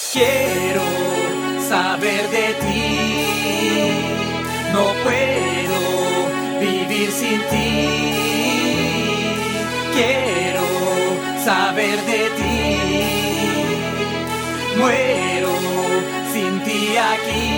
Quiero saber de ti, no puedo vivir sin ti. Quiero saber de ti, muero sin ti aquí.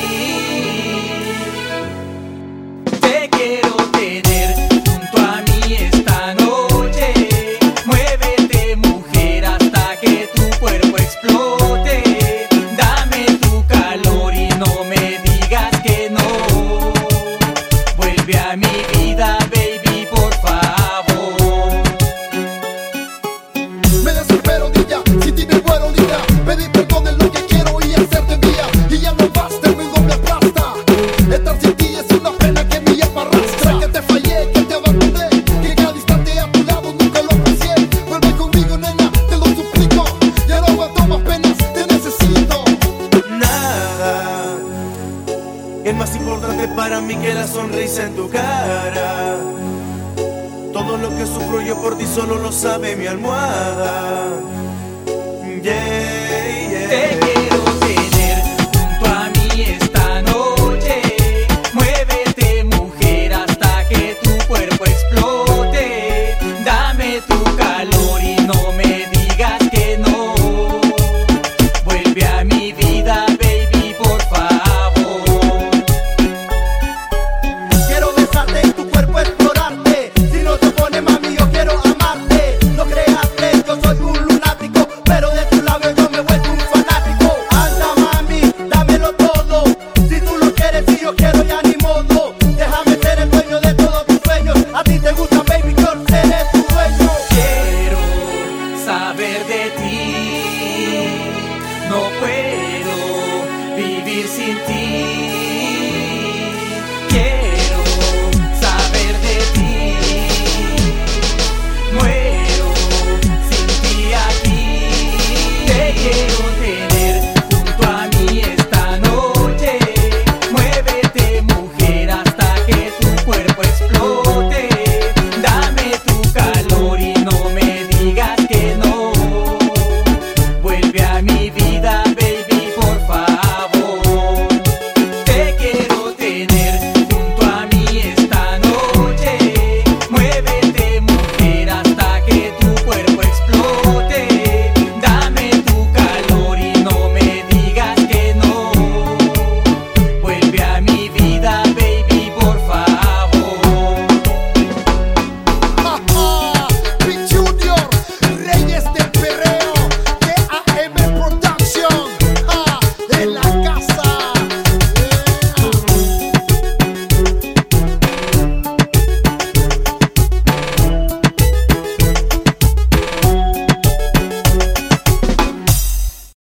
Te quiero tener junto a mí esta noche. Muévete, mujer, hasta que tu cuerpo explote. Dame tu calor y no me digas que no. Vuelve a mi vida, baby, por favor. Me desespero, niña, si ti me muero, niña. Pedir perdón es lo que quiero y hacerte mía. Y ya no basta, mi doble aplasta. Estar sin ti es una pena que mi alma arrastra. Que te fallé, que te abandoné, que cada instante a tu lado nunca lo aprecié. Vuelve conmigo, nena, te lo suplico. Ya no aguanto más penas, te necesito. Nada es más importante para mí que la sonrisa en tu cara. Todo lo que sufro yo por ti solo lo sabe mi almohada. Yeah.